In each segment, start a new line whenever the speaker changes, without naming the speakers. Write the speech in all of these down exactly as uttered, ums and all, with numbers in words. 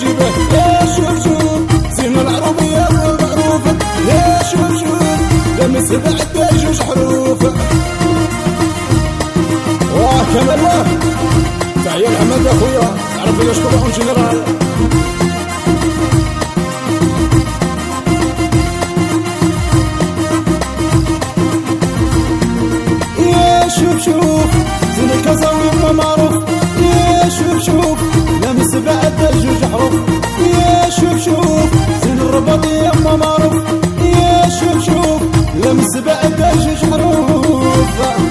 جيبه. يا شوف شوف زين العربية والمعروفة. يا شوف شوف لمس بعد جوج حروف. واه كمال واه تحية لحمد اخويا عرف ليش طبعون جنرال. يا شوف شوف زين الكازاوي ما معروف. يا شوف شوف لمس بعد جوج حروف. يا شوف شوف زين الرباطية ما معروف. يا شوف شوف لمس بعد جوج حروف.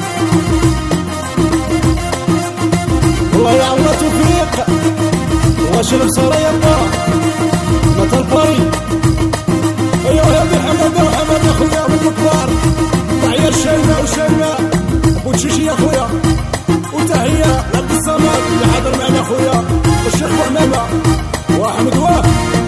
والله يا الله توفيق واش البصرة يبا متى الفريق. ايوا هادي حمادة وحمادة خويا بالكبار. تحية الشيمة وشيمة بوتشيشي يا خويا. وتحية لعبد الصمد اللي حاضر معنا خويا والشيخ بوحمامة واحمد واه.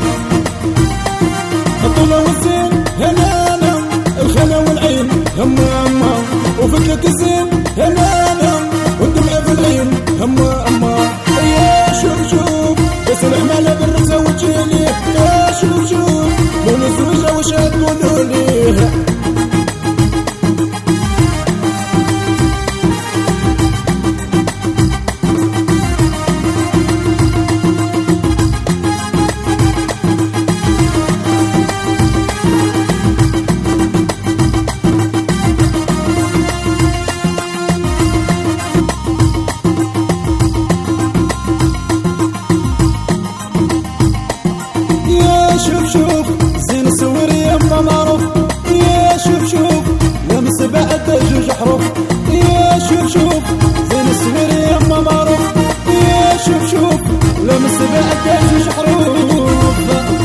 الطولة والزين هنانا الخلا والعين هما هما وفكك الزين هنانا والدمعة في العين هما هما. يا شوف شوف بس الحمالة بالرزة وتجيليه. يا شوف شوف لون الزوجة وش هتقولوا ليه. شوف شوف زين السور يما معروف. يا شوف شوف لمس بعد جوج حروف. يا شوف شوف زين السور يما معروف. يا شوف شوف لمس بعد جوج حروف.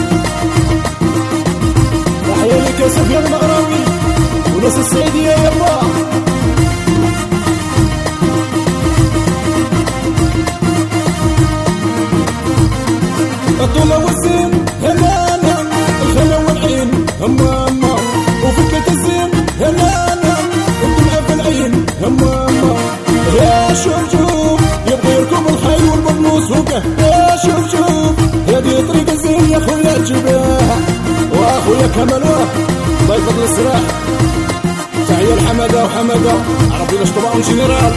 تحية لك يا سفيان المغراوي وناس السعيدية يما. الطولة والزين هنانا الخلا والعين هما هما وفكة الزين هنانا والدمعة في العين هما هما. يا شوف شوف يبغى يركب الخيل والبرنوس هوكه. يا شوف شوف هذه طريق الزين يا خويا تجيبها. واخويا كمال واه الله يفضل السراح. تحية لحمادة وحمادة عرفي لاش طبعون جنرال.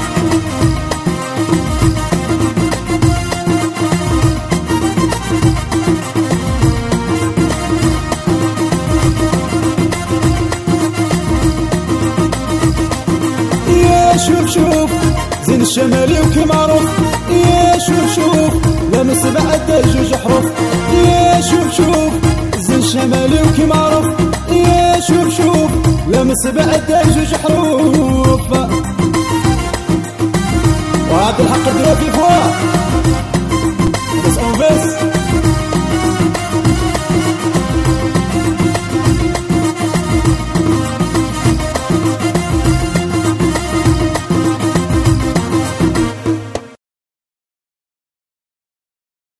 شوف شوف زين الشمالي وكي معروف. يا شوف شوف لمس بعد جوج حروف. يا شوف شوف زين الشمالي وكي معروف. يا شوف شوف لمس بعد جوج حروف. وهذا الحق الدرا في فواه